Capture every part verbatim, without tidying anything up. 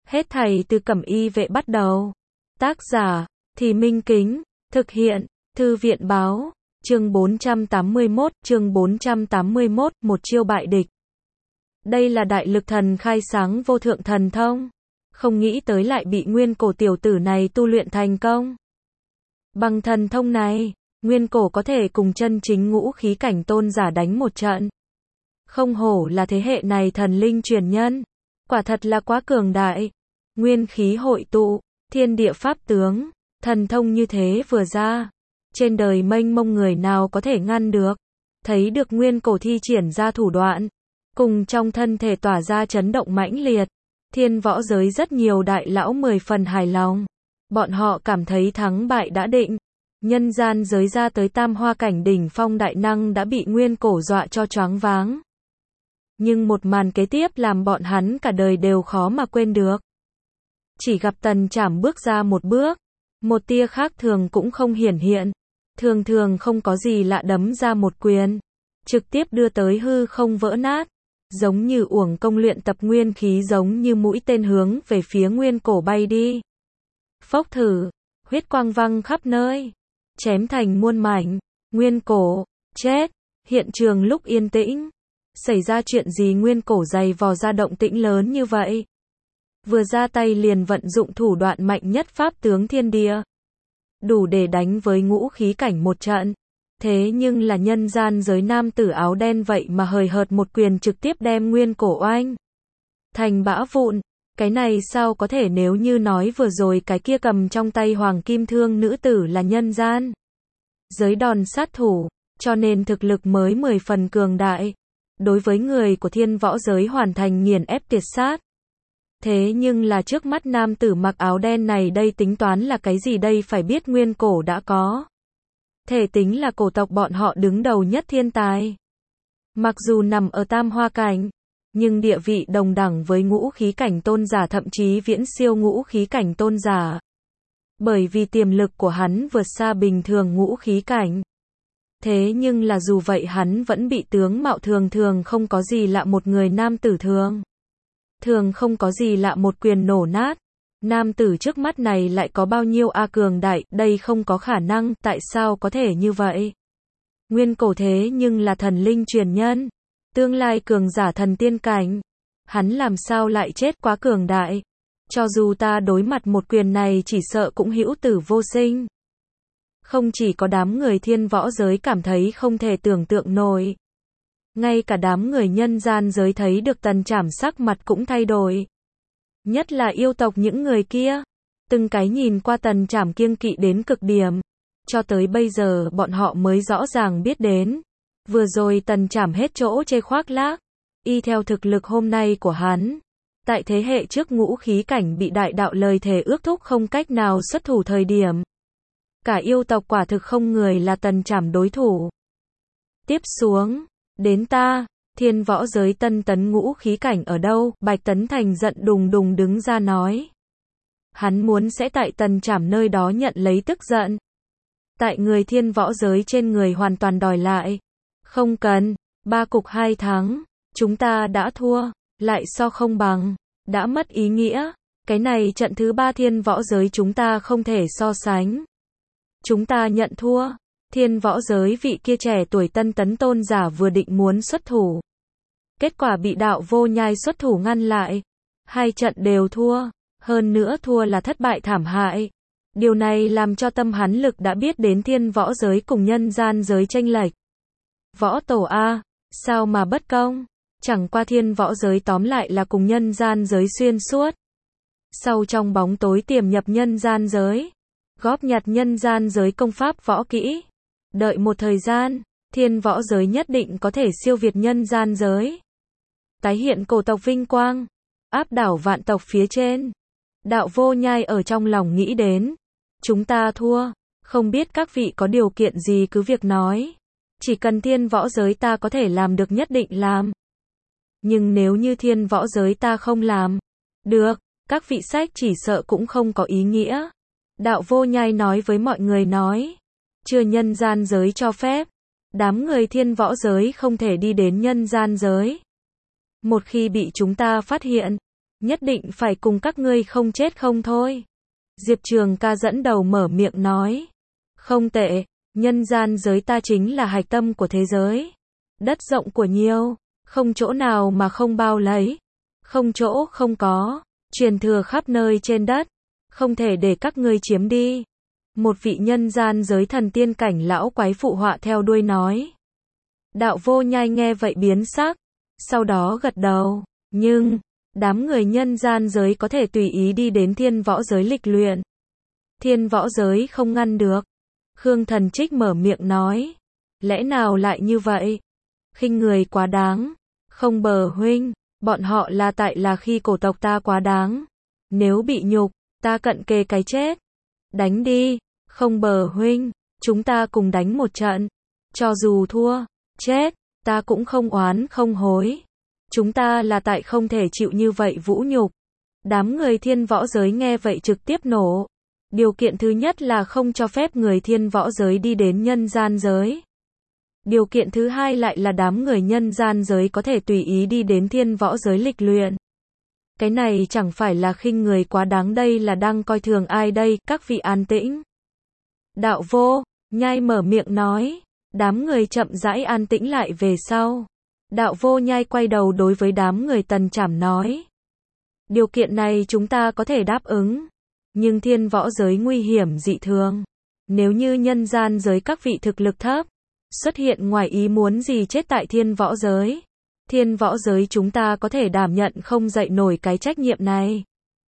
Hết thảy từ Cẩm Y Vệ bắt đầu. Tác giả, Thì Minh Kính, thực hiện, Thư viện Báo, chương bốn trăm tám mươi mốt, chương bốn trăm tám mươi mốt, một chiêu bại địch. Đây là đại lực thần khai sáng vô thượng thần thông. Không nghĩ tới lại bị nguyên cổ tiểu tử này tu luyện thành công. Bằng thần thông này, nguyên cổ có thể cùng chân chính ngũ khí cảnh tôn giả đánh một trận. Không hổ là thế hệ này thần linh truyền nhân. Quả thật là quá cường đại. Nguyên khí hội tụ, thiên địa pháp tướng, thần thông như thế vừa ra. Trên đời mênh mông người nào có thể ngăn được. Thấy được nguyên cổ thi triển ra thủ đoạn. Cùng trong thân thể tỏa ra chấn động mãnh liệt. Thiên võ giới rất nhiều đại lão mười phần hài lòng. Bọn họ cảm thấy thắng bại đã định. Nhân gian giới ra tới tam hoa cảnh đỉnh phong đại năng đã bị nguyên cổ dọa cho choáng váng. Nhưng một màn kế tiếp làm bọn hắn cả đời đều khó mà quên được. Chỉ gặp Tần Trảm bước ra một bước. Một tia khác thường cũng không hiển hiện. Thường thường không có gì lạ đấm ra một quyền. Trực tiếp đưa tới hư không vỡ nát. Giống như uổng công luyện tập nguyên khí, giống như mũi tên hướng về phía nguyên cổ bay đi. Phốc thử, huyết quang văng khắp nơi. Chém thành muôn mảnh. Nguyên cổ, chết. Hiện trường lúc yên tĩnh. Xảy ra chuyện gì nguyên cổ dày vò ra động tĩnh lớn như vậy? Vừa ra tay liền vận dụng thủ đoạn mạnh nhất pháp tướng thiên địa. Đủ để đánh với ngũ khí cảnh một trận. Thế nhưng là nhân gian giới nam tử áo đen vậy mà hời hợt một quyền trực tiếp đem nguyên cổ oanh thành bã vụn. Cái này sao có thể, nếu như nói vừa rồi cái kia cầm trong tay hoàng kim thương nữ tử là nhân gian giới đòn sát thủ, cho nên thực lực mới mười phần cường đại. Đối với người của thiên võ giới hoàn thành nghiền ép tuyệt sát. Thế nhưng là trước mắt nam tử mặc áo đen này đây tính toán là cái gì đây? Phải biết nguyên cổ đã có thể tính là cổ tộc bọn họ đứng đầu nhất thiên tài. Mặc dù nằm ở tam hoa cảnh, nhưng địa vị đồng đẳng với ngũ khí cảnh tôn giả, thậm chí viễn siêu ngũ khí cảnh tôn giả. Bởi vì tiềm lực của hắn vượt xa bình thường ngũ khí cảnh. Thế nhưng là dù vậy hắn vẫn bị tướng mạo thường thường không có gì lạ một người nam tử thường. Thường không có gì lạ một quyền nổ nát. Nam tử trước mắt này lại có bao nhiêu a cường đại, đây không có khả năng, tại sao có thể như vậy? Nguyên cổ thế nhưng là thần linh truyền nhân. Tương lai cường giả thần tiên cảnh. Hắn làm sao lại chết, quá cường đại. Cho dù ta đối mặt một quyền này chỉ sợ cũng hữu tử vô sinh. Không chỉ có đám người thiên võ giới cảm thấy không thể tưởng tượng nổi. Ngay cả đám người nhân gian giới thấy được Tần Trảm sắc mặt cũng thay đổi. Nhất là yêu tộc những người kia. Từng cái nhìn qua Tần Trảm kiêng kỵ đến cực điểm. Cho tới bây giờ bọn họ mới rõ ràng biết đến. Vừa rồi Tần Trảm hết chỗ chê khoác lác. Y theo thực lực hôm nay của hắn. Tại thế hệ trước ngũ khí cảnh bị đại đạo lời thề ước thúc không cách nào xuất thủ thời điểm. Cả yêu tộc quả thực không người là Tần Trảm đối thủ. Tiếp xuống, đến ta, thiên võ giới tân tấn ngũ khí cảnh ở đâu? Bạch Tấn Thành giận đùng đùng đứng ra nói. Hắn muốn sẽ tại Tần Trảm nơi đó nhận lấy tức giận. Tại người thiên võ giới trên người hoàn toàn đòi lại. Không cần, ba cục hai thắng, chúng ta đã thua, lại so không bằng, đã mất ý nghĩa. Cái này trận thứ ba thiên võ giới chúng ta không thể so sánh. Chúng ta nhận thua. Thiên võ giới vị kia trẻ tuổi tân tấn tôn giả vừa định muốn xuất thủ. Kết quả bị đạo vô nhai xuất thủ ngăn lại. Hai trận đều thua. Hơn nữa thua là thất bại thảm hại. Điều này làm cho tâm hắn lực đã biết đến thiên võ giới cùng nhân gian giới chênh lệch. Võ tổ A, sao mà bất công? Chẳng qua thiên võ giới tóm lại là cùng nhân gian giới xuyên suốt. Sau trong bóng tối tiềm nhập nhân gian giới. Góp nhặt nhân gian giới công pháp võ kỹ. Đợi một thời gian, thiên võ giới nhất định có thể siêu việt nhân gian giới. Tái hiện cổ tộc vinh quang. Áp đảo vạn tộc phía trên. Đạo vô nhai ở trong lòng nghĩ đến. Chúng ta thua. Không biết các vị có điều kiện gì cứ việc nói. Chỉ cần thiên võ giới ta có thể làm được nhất định làm. Nhưng nếu như thiên võ giới ta không làm được, các vị sách chỉ sợ cũng không có ý nghĩa. Đạo vô nhai nói với mọi người nói. Chưa nhân gian giới cho phép. Đám người thiên võ giới không thể đi đến nhân gian giới. Một khi bị chúng ta phát hiện, nhất định phải cùng các ngươi không chết không thôi. Diệp Trường ca dẫn đầu mở miệng nói. Không tệ, nhân gian giới ta chính là hạch tâm của thế giới. Đất rộng của nhiều, không chỗ nào mà không bao lấy. Không chỗ không có, truyền thừa khắp nơi trên đất. Không thể để các ngươi chiếm đi. Một vị nhân gian giới thần tiên cảnh lão quái phụ họa theo đuôi nói. Đạo Vô Nhai nghe vậy biến sắc. Sau đó gật đầu. Nhưng, đám người nhân gian giới có thể tùy ý đi đến thiên võ giới lịch luyện. Thiên võ giới không ngăn được. Khương Thần Trích mở miệng nói. Lẽ nào lại như vậy? Khinh người quá đáng. Không Bờ huynh, bọn họ là tại là khi cổ tộc ta quá đáng. Nếu bị nhục, ta cận kề cái chết. Đánh đi, Không Bờ huynh, chúng ta cùng đánh một trận. Cho dù thua, chết, ta cũng không oán không hối. Chúng ta là tại không thể chịu như vậy vũ nhục. Đám người thiên võ giới nghe vậy trực tiếp nổ. Điều kiện thứ nhất là không cho phép người thiên võ giới đi đến nhân gian giới. Điều kiện thứ hai lại là đám người nhân gian giới có thể tùy ý đi đến thiên võ giới lịch luyện. Cái này chẳng phải là khinh người quá đáng, đây là đang coi thường ai đây, các vị an tĩnh. Đạo Vô Nhai mở miệng nói. Đám người chậm rãi an tĩnh lại về sau. Đạo Vô Nhai quay đầu đối với đám người Tần Trảm nói. Điều kiện này chúng ta có thể đáp ứng. Nhưng thiên võ giới nguy hiểm dị thường. Nếu như nhân gian giới các vị thực lực thấp, xuất hiện ngoài ý muốn gì chết tại thiên võ giới. Thiên võ giới chúng ta có thể đảm nhận không dậy nổi cái trách nhiệm này.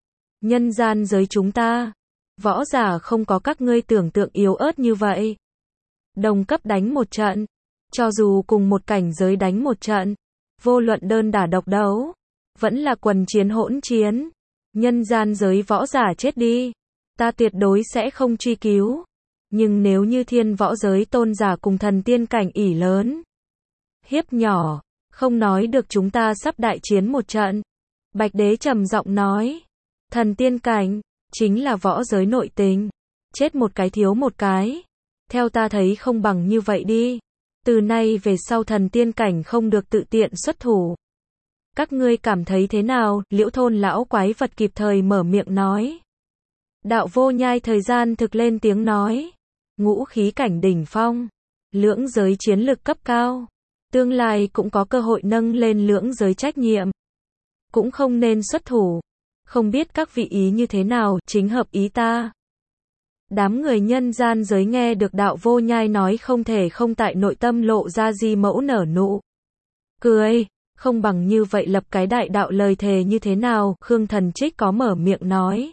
Nhân gian giới chúng ta, võ giả không có các ngươi tưởng tượng yếu ớt như vậy. Đồng cấp đánh một trận, cho dù cùng một cảnh giới đánh một trận, vô luận đơn đả độc đấu, vẫn là quần chiến hỗn chiến. Nhân gian giới võ giả chết đi, ta tuyệt đối sẽ không truy cứu. Nhưng nếu như thiên võ giới tôn giả cùng thần tiên cảnh ỷ lớn, hiếp nhỏ, không nói được chúng ta sắp đại chiến một trận. Bạch Đế trầm giọng nói, thần tiên cảnh, chính là võ giới nội tình, chết một cái thiếu một cái. Theo ta thấy không bằng như vậy đi. Từ nay về sau thần tiên cảnh không được tự tiện xuất thủ. Các ngươi cảm thấy thế nào? Liễu thôn lão quái vật kịp thời mở miệng nói. Đạo Vô Nhai thời gian thực lên tiếng nói. Ngũ khí cảnh đỉnh phong. Lưỡng giới chiến lực cấp cao. Tương lai cũng có cơ hội nâng lên lưỡng giới trách nhiệm. Cũng không nên xuất thủ. Không biết các vị ý như thế nào, chính hợp ý ta. Đám người nhân gian giới nghe được Đạo Vô Nhai nói không thể không tại nội tâm lộ ra di mẫu nở nụ. Cười, không bằng như vậy lập cái đại đạo lời thề như thế nào, Khương Thần Trích có mở miệng nói.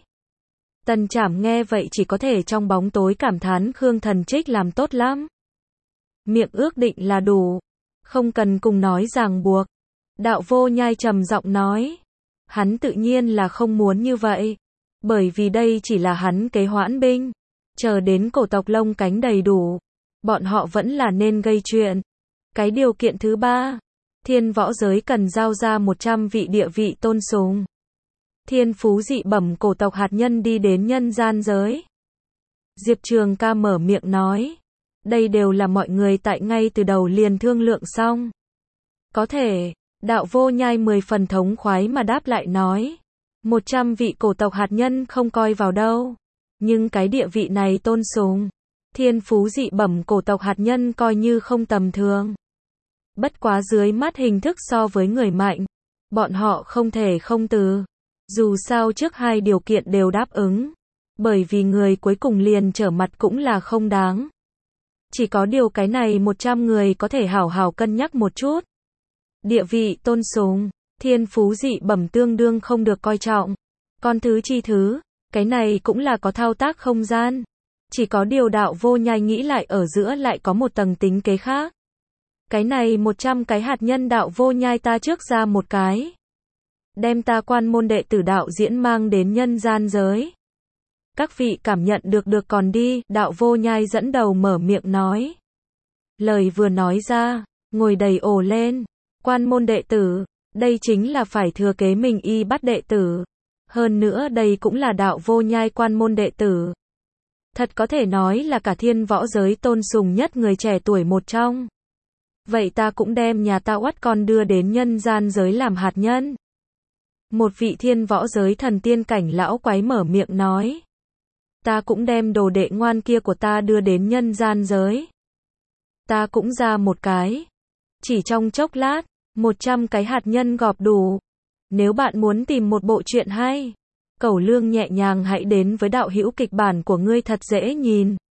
Tần Trảm nghe vậy chỉ có thể trong bóng tối cảm thán Khương Thần Trích làm tốt lắm. Miệng ước định là đủ, không cần cùng nói ràng buộc. Đạo Vô Nhai trầm giọng nói. Hắn tự nhiên là không muốn như vậy, bởi vì đây chỉ là hắn kế hoãn binh. Chờ đến cổ tộc lông cánh đầy đủ, bọn họ vẫn là nên gây chuyện. Cái điều kiện thứ ba, thiên võ giới cần giao ra một trăm vị địa vị tôn sùng. Thiên phú dị bẩm cổ tộc hạt nhân đi đến nhân gian giới. Diệp Trường ca mở miệng nói. Đây đều là mọi người tại ngay từ đầu liền thương lượng xong. Có thể, Đạo Vô Nhai mười phần thống khoái mà đáp lại nói. Một trăm vị cổ tộc hạt nhân không coi vào đâu. Nhưng cái địa vị này tôn sùng, thiên phú dị bẩm cổ tộc hạt nhân coi như không tầm thường. Bất quá dưới mắt hình thức so với người mạnh, bọn họ không thể không từ. Dù sao trước hai điều kiện đều đáp ứng, bởi vì người cuối cùng liền trở mặt cũng là không đáng. Chỉ có điều cái này một trăm người có thể hảo hảo cân nhắc một chút. Địa vị tôn sùng, thiên phú dị bẩm tương đương không được coi trọng. Con thứ chi thứ, cái này cũng là có thao tác không gian. Chỉ có điều Đạo Vô Nhai nghĩ lại ở giữa lại có một tầng tính kế khác. Cái này một trăm cái hạt nhân Đạo Vô Nhai ta trước ra một cái. Đem ta quan môn đệ tử đạo diễn mang đến nhân gian giới. Các vị cảm nhận được được còn đi, Đạo Vô Nhai dẫn đầu mở miệng nói. Lời vừa nói ra, ngồi đầy ồ lên. Quan môn đệ tử, đây chính là phải thừa kế mình y bắt đệ tử. Hơn nữa đây cũng là Đạo Vô Nhai quan môn đệ tử. Thật có thể nói là cả thiên võ giới tôn sùng nhất người trẻ tuổi một trong. Vậy ta cũng đem nhà ta oắt con đưa đến nhân gian giới làm hạt nhân. Một vị thiên võ giới thần tiên cảnh lão quái mở miệng nói. Ta cũng đem đồ đệ ngoan kia của ta đưa đến nhân gian giới. Ta cũng ra một cái. Chỉ trong chốc lát, một trăm cái hạt nhân gọp đủ. Nếu bạn muốn tìm một bộ truyện hay, Cẩu Lương nhẹ nhàng hãy đến với đạo hữu kịch bản của ngươi thật dễ nhìn.